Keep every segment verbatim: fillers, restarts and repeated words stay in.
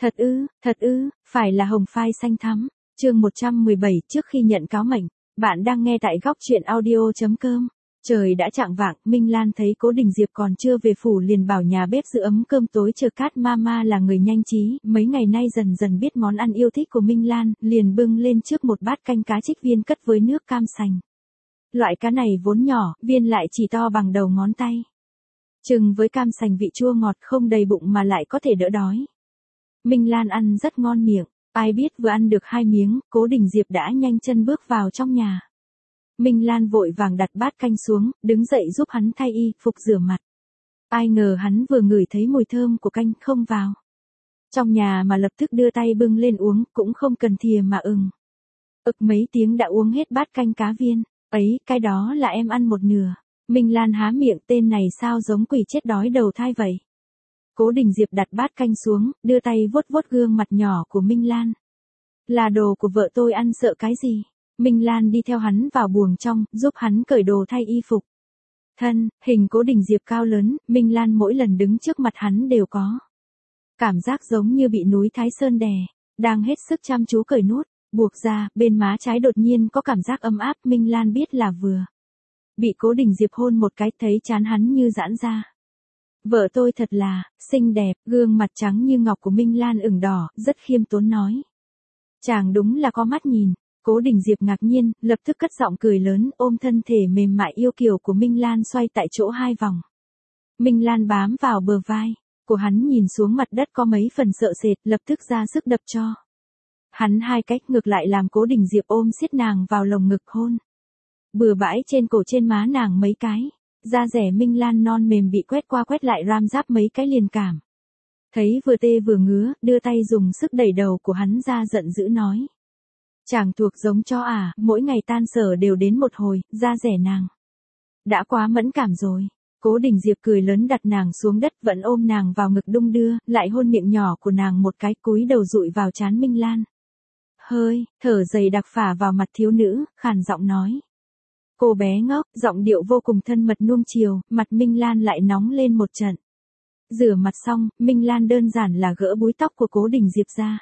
Thật ư, thật ư, phải là hồng phai xanh thắm. Chương một trăm mười bảy, trước khi nhận cáo mệnh, bạn đang nghe tại góc truyện audio chấm com. Trời đã chạng vạng, Minh Lan thấy Cố Đình Diệp còn chưa về phủ liền bảo nhà bếp giữ ấm cơm tối chờ Cát Mama là người nhanh trí, mấy ngày nay dần dần biết món ăn yêu thích của Minh Lan, liền bưng lên trước một bát canh cá trích viên cất với nước cam sành. Loại cá này vốn nhỏ, viên lại chỉ to bằng đầu ngón tay. Chừng với cam sành vị chua ngọt không đầy bụng mà lại có thể đỡ đói. Minh Lan ăn rất ngon miệng, ai biết vừa ăn được hai miếng, Cố Đình Diệp đã nhanh chân bước vào trong nhà. Minh Lan vội vàng đặt bát canh xuống, đứng dậy giúp hắn thay y phục rửa mặt. Ai ngờ hắn vừa ngửi thấy mùi thơm của canh không vào trong nhà mà lập tức đưa tay bưng lên uống, cũng không cần thìa mà ừng. Ực mấy tiếng đã uống hết bát canh cá viên. Ấy, cái đó là em ăn một nửa. Minh Lan há miệng, tên này sao giống quỷ chết đói đầu thai vậy. Cố Đình Diệp đặt bát canh xuống, đưa tay vuốt vuốt gương mặt nhỏ của Minh Lan. Là đồ của vợ tôi ăn sợ cái gì. Minh Lan đi theo hắn vào buồng trong, giúp hắn cởi đồ thay y phục. Thân, hình Cố Đình Diệp cao lớn, Minh Lan mỗi lần đứng trước mặt hắn đều có cảm giác giống như bị núi Thái Sơn đè, đang hết sức chăm chú cởi nút, buộc ra, bên má trái đột nhiên có cảm giác ấm áp, Minh Lan biết là vừa bị Cố Đình Diệp hôn một cái, thấy trán hắn như giãn ra. Vợ tôi thật là xinh đẹp, gương mặt trắng như ngọc của Minh Lan ửng đỏ, rất khiêm tốn nói. Chàng đúng là có mắt nhìn. Cố Đình Diệp ngạc nhiên, lập tức cất giọng cười lớn, ôm thân thể mềm mại yêu kiều của Minh Lan xoay tại chỗ hai vòng. Minh Lan bám vào bờ vai của hắn, nhìn xuống mặt đất có mấy phần sợ sệt, lập tức ra sức đập cho hắn hai cách, ngược lại làm Cố Đình Diệp ôm siết nàng vào lồng ngực hôn bừa bãi trên cổ trên má nàng mấy cái. Da rẻ Minh Lan non mềm bị quét qua quét lại ram ráp mấy cái liền cảm thấy vừa tê vừa ngứa, đưa tay dùng sức đẩy đầu của hắn ra, giận dữ nói. Chàng thuộc giống cho à, mỗi ngày tan sở đều đến một hồi, da rẻ nàng đã quá mẫn cảm rồi. Cố Đình Diệp cười lớn đặt nàng xuống đất, vẫn ôm nàng vào ngực đung đưa, lại hôn miệng nhỏ của nàng một cái, cúi đầu dụi vào trán Minh Lan. Hơi, thở dày đặc phả vào mặt thiếu nữ, khàn giọng nói. Cô bé ngốc, giọng điệu vô cùng thân mật nuông chiều, mặt Minh Lan lại nóng lên một trận. Rửa mặt xong, Minh Lan đơn giản là gỡ búi tóc của Cố Đình Diệp ra.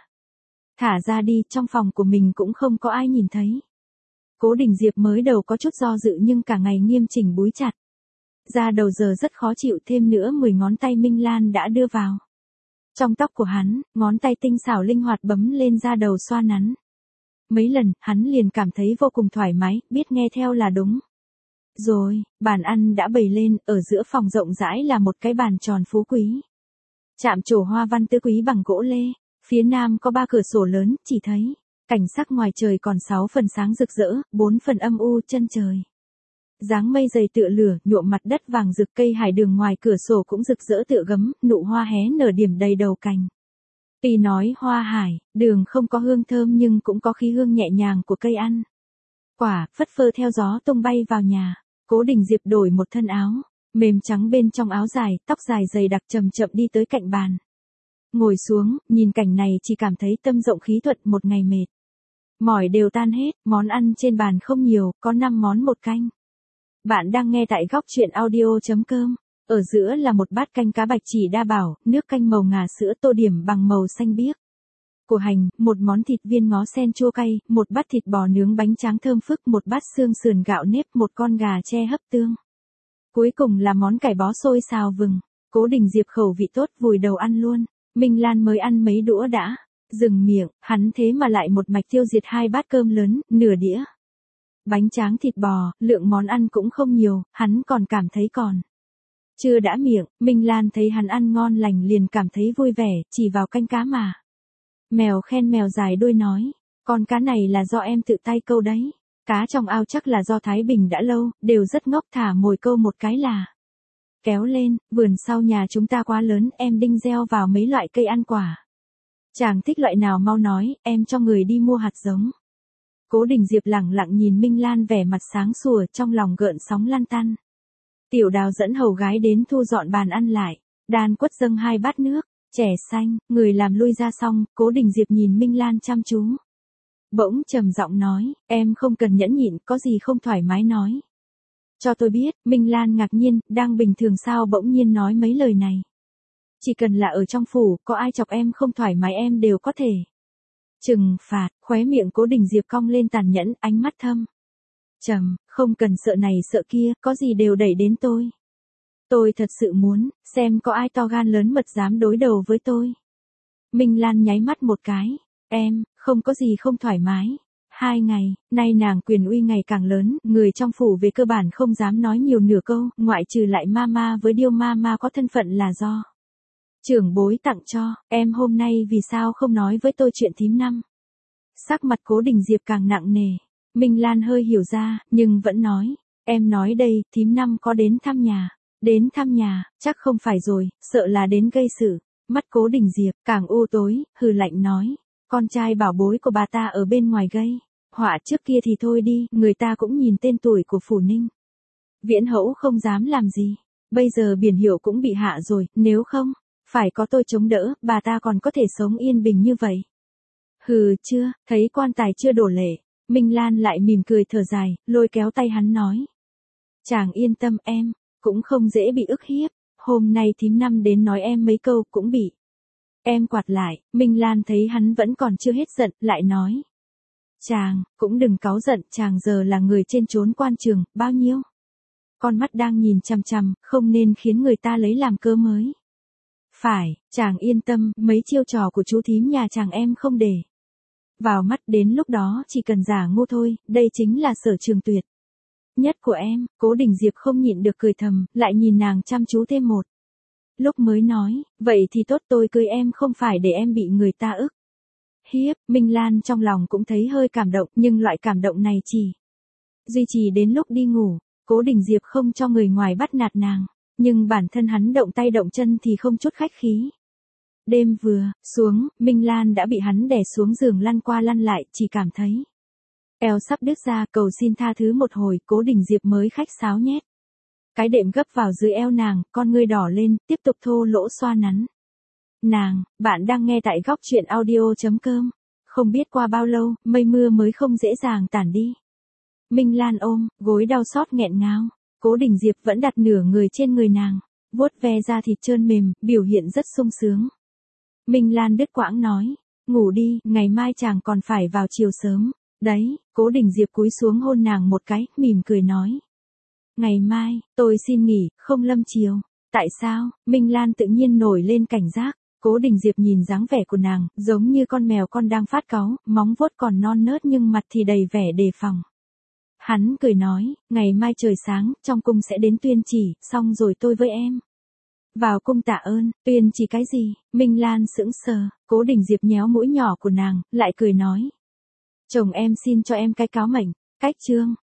Thả ra đi, trong phòng của mình cũng không có ai nhìn thấy. Cố Đình Diệp mới đầu có chút do dự nhưng cả ngày nghiêm chỉnh búi chặt da đầu giờ rất khó chịu, thêm nữa mười ngón tay Minh Lan đã đưa vào trong tóc của hắn, ngón tay tinh xảo linh hoạt bấm lên da đầu xoa nắn. Mấy lần, hắn liền cảm thấy vô cùng thoải mái, biết nghe theo là đúng. Rồi, bàn ăn đã bày lên, ở giữa phòng rộng rãi là một cái bàn tròn phú quý. Chạm trổ hoa văn tứ quý bằng gỗ lê. Phía nam có ba cửa sổ lớn, chỉ thấy cảnh sắc ngoài trời còn sáu phần sáng rực rỡ, bốn phần âm u chân trời. Dáng mây dày tựa lửa, nhuộm mặt đất vàng rực, cây hải đường ngoài cửa sổ cũng rực rỡ tựa gấm, nụ hoa hé nở điểm đầy đầu cành. Tuy nói hoa hải, đường không có hương thơm nhưng cũng có khí hương nhẹ nhàng của cây ăn quả, phất phơ theo gió tung bay vào nhà. Cố Đình Diệp đổi một thân áo mềm trắng, bên trong áo dài, tóc dài dày đặc, chậm chậm đi tới cạnh bàn. Ngồi xuống, nhìn cảnh này chỉ cảm thấy tâm rộng khí thuận, một ngày mệt mỏi đều tan hết, món ăn trên bàn không nhiều, có năm món một canh. Bạn đang nghe tại góc truyện audio chấm com. Ở giữa là một bát canh cá bạch chỉ đa bảo, nước canh màu ngà sữa tô điểm bằng màu xanh biếc của hành, một món thịt viên ngó sen chua cay, một bát thịt bò nướng bánh tráng thơm phức, một bát xương sườn gạo nếp, một con gà tre hấp tương. Cuối cùng là món cải bó xôi xào vừng. Cố Đình Diệp khẩu vị tốt, vùi đầu ăn luôn. Minh Lan mới ăn mấy đũa đã dừng miệng, hắn thế mà lại một mạch tiêu diệt hai bát cơm lớn, nửa đĩa bánh tráng thịt bò, lượng món ăn cũng không nhiều, hắn còn cảm thấy còn chưa đã miệng. Minh Lan thấy hắn ăn ngon lành liền cảm thấy vui vẻ, chỉ vào canh cá mà mèo khen mèo dài đuôi nói, con cá này là do em tự tay câu đấy. Cá trong ao chắc là do Thái Bình đã lâu, đều rất ngốc, thả mồi câu một cái là kéo lên. Vườn sau nhà chúng ta quá lớn, em đinh gieo vào mấy loại cây ăn quả. Chàng thích loại nào mau nói, em cho người đi mua hạt giống. Cố Đình Diệp lẳng lặng nhìn Minh Lan vẻ mặt sáng sủa, trong lòng gợn sóng lăn tăn. Tiểu Đào dẫn hầu gái đến thu dọn bàn ăn lại, đan quất dâng hai bát nước chè xanh, người làm lui ra xong, Cố Đình Diệp nhìn Minh Lan chăm chú. Bỗng trầm giọng nói, em không cần nhẫn nhịn, có gì không thoải mái nói cho tôi biết. Minh Lan ngạc nhiên, đang bình thường sao bỗng nhiên nói mấy lời này. Chỉ cần là ở trong phủ, có ai chọc em không thoải mái em đều có thể trừng phạt. Khóe miệng Cố Đình Diệp cong lên tàn nhẫn, ánh mắt thâm trầm, không cần sợ này sợ kia, có gì đều đẩy đến tôi. Tôi thật sự muốn xem có ai to gan lớn mật dám đối đầu với tôi. Minh Lan nháy mắt một cái, em, không có gì không thoải mái. Hai ngày, nay nàng quyền uy ngày càng lớn, người trong phủ về cơ bản không dám nói nhiều nửa câu, ngoại trừ lại Mama với Điêu Mama có thân phận là do trưởng bối tặng cho. Em hôm nay vì sao không nói với tôi chuyện thím năm? Sắc mặt Cố Đình Diệp càng nặng nề. Minh Lan hơi hiểu ra, nhưng vẫn nói, em nói đây, thím năm có đến thăm nhà. Đến thăm nhà, chắc không phải rồi, sợ là đến gây sự. Mắt Cố Đình Diệp càng u tối, hừ lạnh nói, con trai bảo bối của bà ta ở bên ngoài gây họa trước kia thì thôi đi, người ta cũng nhìn tên tuổi của phủ Ninh Viễn Hữu không dám làm gì. Bây giờ biển hiệu cũng bị hạ rồi, nếu không phải có tôi chống đỡ, bà ta còn có thể sống yên bình như vậy. Hừ, chưa, thấy quan tài chưa đổ lệ. Minh Lan lại mỉm cười thở dài, lôi kéo tay hắn nói, chàng yên tâm, em cũng không dễ bị ức hiếp. Hôm nay thím năm đến nói em mấy câu cũng bị em quạt lại. Minh Lan thấy hắn vẫn còn chưa hết giận, lại nói, chàng cũng đừng cáu giận, chàng giờ là người trên chốn quan trường, bao nhiêu con mắt đang nhìn chằm chằm, không nên khiến người ta lấy làm cớ mới. Phải, chàng yên tâm, mấy chiêu trò của chú thím nhà chàng em không để vào mắt, đến lúc đó chỉ cần giả ngu thôi, đây chính là sở trường tuyệt nhất của em. Cố Đình Diệp không nhịn được cười thầm, lại nhìn nàng chăm chú thêm một lúc mới nói, vậy thì tốt, tôi cưới em không phải để em bị người ta ức hiếp. Minh Lan trong lòng cũng thấy hơi cảm động, nhưng loại cảm động này chỉ duy trì đến lúc đi ngủ. Cố Đình Diệp không cho người ngoài bắt nạt nàng, nhưng bản thân hắn động tay động chân thì không chút khách khí. Đêm vừa xuống, Minh Lan đã bị hắn đè xuống giường lăn qua lăn lại, chỉ cảm thấy eo sắp đứt ra, cầu xin tha thứ một hồi. Cố Đình Diệp mới khách sáo nhét cái đệm gấp vào dưới eo nàng, con ngươi đỏ lên, tiếp tục thô lỗ xoa nắn nàng. Bạn đang nghe tại góc truyện audio chấm com. Không biết qua bao lâu, mây mưa mới không dễ dàng tản đi. Minh Lan ôm gối đau xót nghẹn ngào. Cố Đình Diệp vẫn đặt nửa người trên người nàng, vuốt ve da thịt trơn mềm, biểu hiện rất sung sướng. Minh Lan đứt quãng nói, ngủ đi, ngày mai chàng còn phải vào chiều sớm đấy. Cố Đình Diệp cúi xuống hôn nàng một cái, mỉm cười nói, ngày mai tôi xin nghỉ, không lâm chiều. Tại sao? Minh Lan tự nhiên nổi lên cảnh giác. Cố Đình Diệp nhìn dáng vẻ của nàng, giống như con mèo con đang phát cáu, móng vuốt còn non nớt nhưng mặt thì đầy vẻ đề phòng. Hắn cười nói, ngày mai trời sáng, trong cung sẽ đến tuyên chỉ, xong rồi tôi với em vào cung tạ ơn. Tuyên chỉ cái gì? Minh Lan sững sờ. Cố Đình Diệp nhéo mũi nhỏ của nàng, lại cười nói, chồng em xin cho em cái cáo mệnh. Cách chương